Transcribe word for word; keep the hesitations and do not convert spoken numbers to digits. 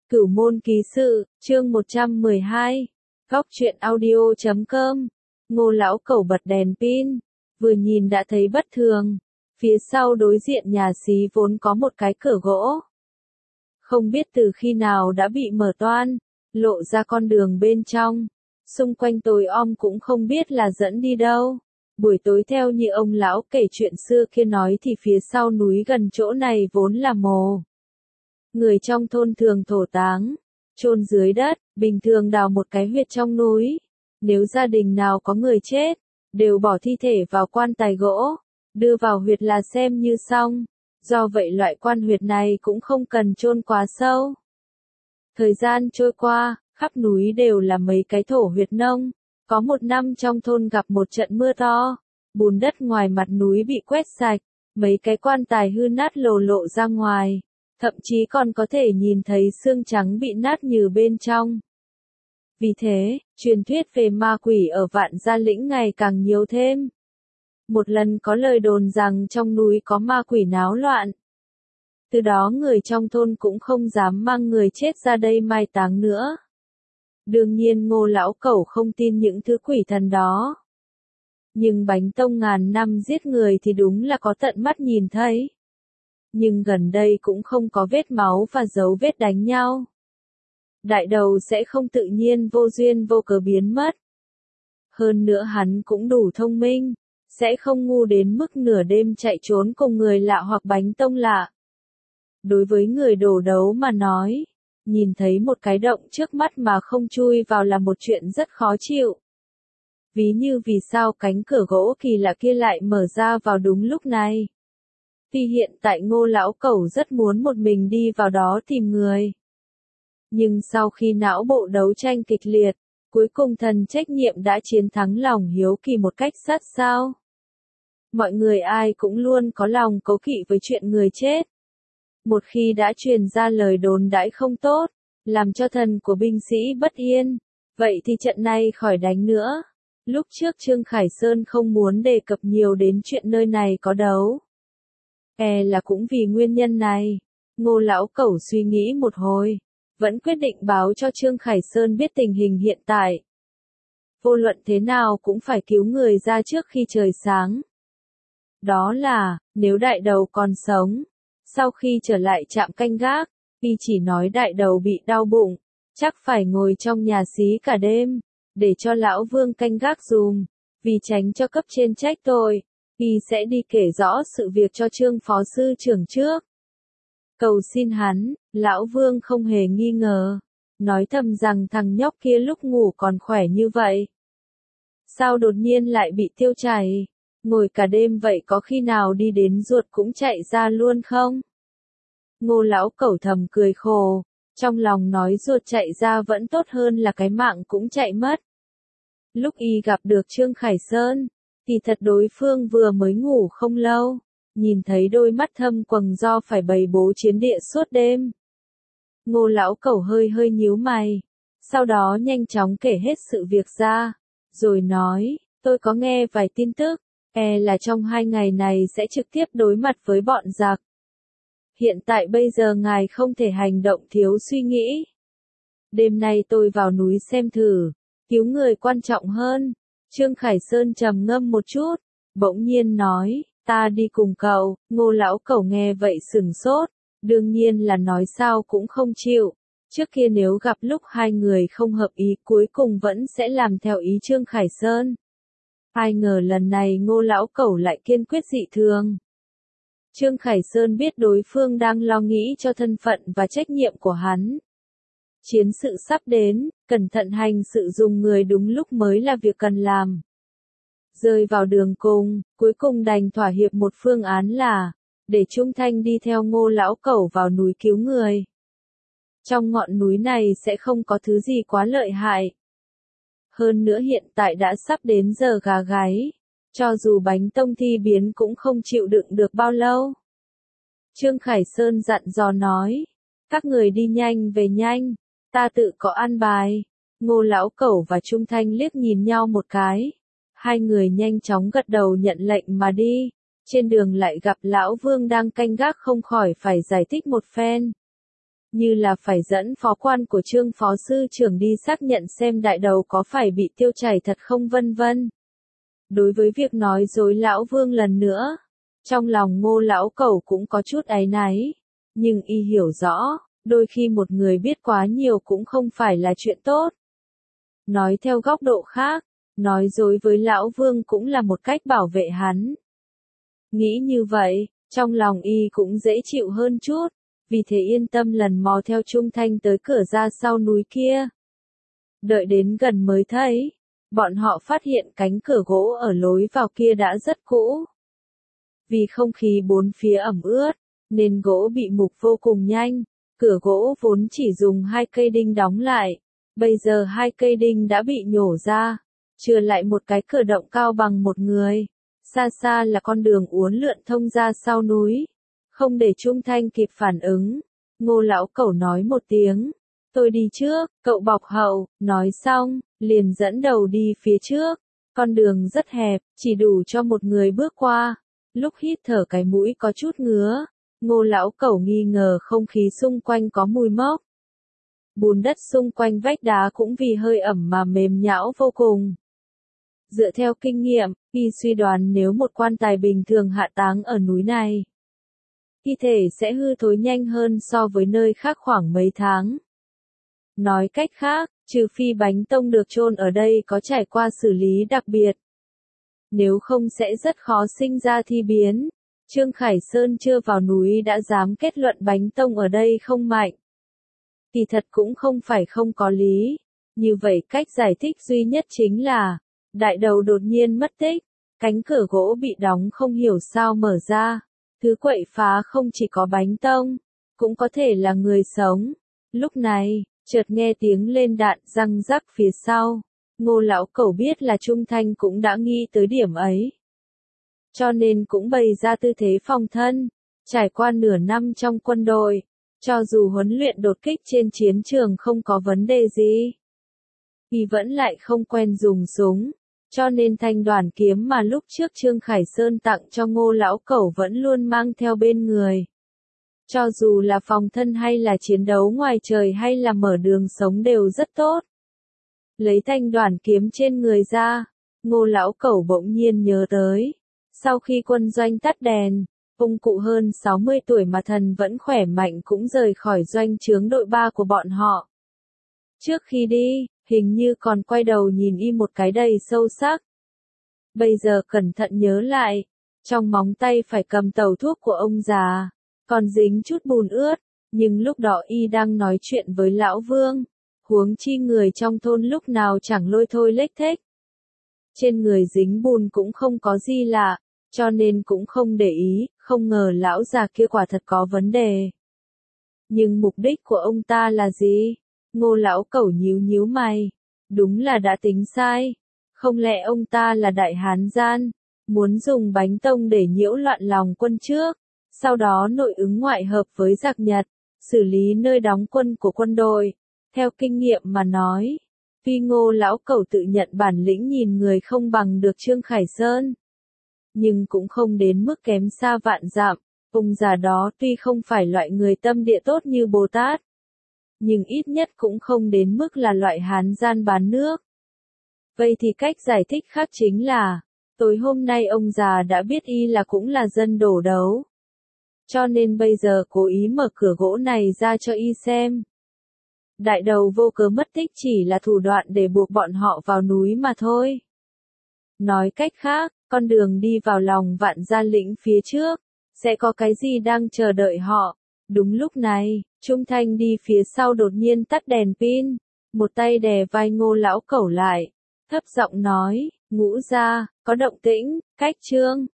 Cửu môn ký sự, chương một trăm mười hai. Góc truyện audio chấm com. Ngô lão cẩu bật đèn pin, vừa nhìn đã thấy bất thường. Phía sau đối diện nhà xí vốn có một cái cửa gỗ. Không biết từ khi nào đã bị mở toang, lộ ra con đường bên trong. Xung quanh tối om cũng không biết là dẫn đi đâu. Buổi tối theo như ông lão kể chuyện xưa kia nói thì phía sau núi gần chỗ này vốn là mồ. Người trong thôn thường thổ táng, chôn dưới đất, bình thường đào một cái huyệt trong núi. Nếu gia đình nào có người chết, đều bỏ thi thể vào quan tài gỗ, đưa vào huyệt là xem như xong. Do vậy loại quan huyệt này cũng không cần chôn quá sâu. Thời gian trôi qua, khắp núi đều là mấy cái thổ huyệt nông. Có một năm trong thôn gặp một trận mưa to, bùn đất ngoài mặt núi bị quét sạch, mấy cái quan tài hư nát lồ lộ ra ngoài. Thậm chí còn có thể nhìn thấy xương trắng bị nát nhừ bên trong. Vì thế, truyền thuyết về ma quỷ ở Vạn Gia Lĩnh ngày càng nhiều thêm. Một lần có lời đồn rằng trong núi có ma quỷ náo loạn. Từ đó người trong thôn cũng không dám mang người chết ra đây mai táng nữa. Đương nhiên Ngô lão cẩu không tin những thứ quỷ thần đó. Nhưng Bánh Tông ngàn năm giết người thì đúng là có tận mắt nhìn thấy. Nhưng gần đây cũng không có vết máu và dấu vết đánh nhau. Đại đầu sẽ không tự nhiên vô duyên vô cớ biến mất. Hơn nữa hắn cũng đủ thông minh, sẽ không ngu đến mức nửa đêm chạy trốn cùng người lạ hoặc Bánh Tông lạ. Đối với người đổ đấu mà nói, nhìn thấy một cái động trước mắt mà không chui vào là một chuyện rất khó chịu. Ví như vì sao cánh cửa gỗ kỳ lạ kia lại mở ra vào đúng lúc này. Tuy hiện tại Ngô lão cẩu rất muốn một mình đi vào đó tìm người. Nhưng sau khi não bộ đấu tranh kịch liệt, cuối cùng thần trách nhiệm đã chiến thắng lòng hiếu kỳ một cách sát sao. Mọi người ai cũng luôn có lòng cố kỵ với chuyện người chết. Một khi đã truyền ra lời đồn đãi không tốt, làm cho thần của binh sĩ bất yên, vậy thì trận này khỏi đánh nữa. Lúc trước Trương Khải Sơn không muốn đề cập nhiều đến chuyện nơi này có đấu. E là cũng vì nguyên nhân này, Ngô lão cẩu suy nghĩ một hồi, vẫn quyết định báo cho Trương Khải Sơn biết tình hình hiện tại. Vô luận thế nào cũng phải cứu người ra trước khi trời sáng. Đó là, nếu đại đầu còn sống, sau khi trở lại trạm canh gác, y chỉ nói đại đầu bị đau bụng, chắc phải ngồi trong nhà xí cả đêm, để cho lão Vương canh gác dùm, vì tránh cho cấp trên trách tội. Y sẽ đi kể rõ sự việc cho Trương phó sư trưởng trước. Cầu xin hắn, lão Vương không hề nghi ngờ. Nói thầm rằng thằng nhóc kia lúc ngủ còn khỏe như vậy. Sao đột nhiên lại bị tiêu chảy? Ngồi cả đêm vậy có khi nào đi đến ruột cũng chạy ra luôn không? Ngô lão cẩu thầm cười khổ. Trong lòng nói ruột chạy ra vẫn tốt hơn là cái mạng cũng chạy mất. Lúc y gặp được Trương Khải Sơn, thì thật đối phương vừa mới ngủ không lâu, nhìn thấy đôi mắt thâm quầng do phải bày bố chiến địa suốt đêm. Ngô lão cẩu hơi hơi nhíu mày, sau đó nhanh chóng kể hết sự việc ra, rồi nói, tôi có nghe vài tin tức, e là trong hai ngày này sẽ trực tiếp đối mặt với bọn giặc. Hiện tại bây giờ ngài không thể hành động thiếu suy nghĩ. Đêm nay tôi vào núi xem thử, cứu người quan trọng hơn. Trương Khải Sơn trầm ngâm một chút, bỗng nhiên nói, ta đi cùng cậu. Ngô lão cẩu nghe vậy sửng sốt, đương nhiên là nói sao cũng không chịu. Trước kia nếu gặp lúc hai người không hợp ý cuối cùng vẫn sẽ làm theo ý Trương Khải Sơn. Ai ngờ lần này Ngô lão cẩu lại kiên quyết dị thường. Trương Khải Sơn biết đối phương đang lo nghĩ cho thân phận và trách nhiệm của hắn. Chiến sự sắp đến, cẩn thận hành sự dùng người đúng lúc mới là việc cần làm. Rơi vào đường cùng, cuối cùng đành thỏa hiệp một phương án là, để Trung Thanh đi theo Ngô lão cẩu vào núi cứu người. Trong ngọn núi này sẽ không có thứ gì quá lợi hại. Hơn nữa hiện tại đã sắp đến giờ gà gáy, cho dù Bánh Tông thi biến cũng không chịu đựng được bao lâu. Trương Khải Sơn dặn dò nói, các người đi nhanh về nhanh. Ta tự có an bài. Ngô lão cẩu và Trung Thanh liếc nhìn nhau một cái. Hai người nhanh chóng gật đầu nhận lệnh mà đi. Trên đường lại gặp lão Vương đang canh gác không khỏi phải giải thích một phen. như là phải dẫn phó quan của Trương phó sư trưởng đi xác nhận xem đại đầu có phải bị tiêu chảy thật không vân vân. Đối với việc nói dối lão Vương lần nữa, trong lòng Ngô lão cẩu cũng có chút áy náy, nhưng y hiểu rõ, đôi khi một người biết quá nhiều cũng không phải là chuyện tốt. Nói theo góc độ khác, nói dối với lão Vương cũng là một cách bảo vệ hắn. Nghĩ như vậy, trong lòng y cũng dễ chịu hơn chút, vì thế yên tâm lần mò theo Trung Thanh tới cửa ra sau núi kia. Đợi đến gần mới thấy, bọn họ phát hiện cánh cửa gỗ ở lối vào kia đã rất cũ. Vì không khí bốn phía ẩm ướt, nên gỗ bị mục vô cùng nhanh, cửa gỗ vốn chỉ dùng hai cây đinh đóng lại, bây giờ hai cây đinh đã bị nhổ ra, chừa lại một cái cửa động cao bằng một người. Xa xa là con đường uốn lượn thông ra sau núi. Không để Trung Thanh kịp phản ứng, Ngô lão cẩu nói một tiếng, tôi đi trước, cậu bọc hậu, nói xong, liền dẫn đầu đi phía trước. Con đường rất hẹp, chỉ đủ cho một người bước qua. Lúc hít thở cái mũi có chút ngứa, Ngô lão cẩu nghi ngờ không khí xung quanh có mùi mốc. Bùn đất xung quanh vách đá cũng vì hơi ẩm mà mềm nhão vô cùng. Dựa theo kinh nghiệm, y suy đoán nếu một quan tài bình thường hạ táng ở núi này, thi thể sẽ hư thối nhanh hơn so với nơi khác khoảng mấy tháng. Nói cách khác, trừ phi Bánh Tông được chôn ở đây có trải qua xử lý đặc biệt, nếu không sẽ rất khó sinh ra thi biến. Trương Khải Sơn chưa vào núi đã dám kết luận Bánh Tông ở đây không mạnh. Kỳ thật cũng không phải không có lý. Như vậy cách giải thích duy nhất chính là, đại đầu đột nhiên mất tích, cánh cửa gỗ bị đóng không hiểu sao mở ra. Thứ quậy phá không chỉ có Bánh Tông, cũng có thể là người sống. Lúc này, chợt nghe tiếng lên đạn răng rắc phía sau. Ngô lão cẩu biết là Trung Thanh cũng đã nghi tới điểm ấy, cho nên cũng bày ra tư thế phòng thân. Trải qua nửa năm trong quân đội, cho dù huấn luyện đột kích trên chiến trường không có vấn đề gì, thì vẫn lại không quen dùng súng, cho nên thanh đoàn kiếm mà lúc trước Trương Khải Sơn tặng cho Ngô lão cẩu vẫn luôn mang theo bên người. Cho dù là phòng thân hay là chiến đấu ngoài trời hay là mở đường sống đều rất tốt. Lấy thanh đoàn kiếm trên người ra, Ngô lão cẩu bỗng nhiên nhớ tới, sau khi quân doanh tắt đèn, ông cụ hơn sáu mươi tuổi mà thần vẫn khỏe mạnh cũng rời khỏi doanh trướng đội ba của bọn họ. Trước khi đi, hình như còn quay đầu nhìn y một cái đầy sâu sắc. Bây giờ cẩn thận nhớ lại, trong móng tay phải cầm tàu thuốc của ông già, còn dính chút bùn ướt, nhưng lúc đó y đang nói chuyện với lão Vương, huống chi người trong thôn lúc nào chẳng lôi thôi lếch thếch. Trên người dính bùn cũng không có gì lạ, cho nên cũng không để ý, không ngờ lão già kia quả thật có vấn đề. Nhưng mục đích của ông ta là gì? Ngô lão cẩu nhíu nhíu mày, đúng là đã tính sai. Không lẽ ông ta là đại hán gian, muốn dùng Bánh Tông để nhiễu loạn lòng quân trước, sau đó nội ứng ngoại hợp với giặc Nhật, xử lý nơi đóng quân của quân đội. Theo kinh nghiệm mà nói, tuy Ngô lão cẩu tự nhận bản lĩnh nhìn người không bằng được Trương Khải Sơn, nhưng cũng không đến mức kém xa vạn dặm. Ông già đó tuy không phải loại người tâm địa tốt như Bồ Tát, nhưng ít nhất cũng không đến mức là loại hán gian bán nước. Vậy thì cách giải thích khác chính là, tối hôm nay ông già đã biết y là cũng là dân đổ đấu, cho nên bây giờ cố ý mở cửa gỗ này ra cho y xem. Đại đầu vô cớ mất tích chỉ là thủ đoạn để buộc bọn họ vào núi mà thôi. Nói cách khác, con đường đi vào lòng Vạn Gia Lĩnh phía trước, sẽ có cái gì đang chờ đợi họ. Đúng lúc này, Trung Thanh đi phía sau đột nhiên tắt đèn pin, một tay đè vai Ngô lão cẩu lại, thấp giọng nói, Ngũ gia, có động tĩnh, cách Trương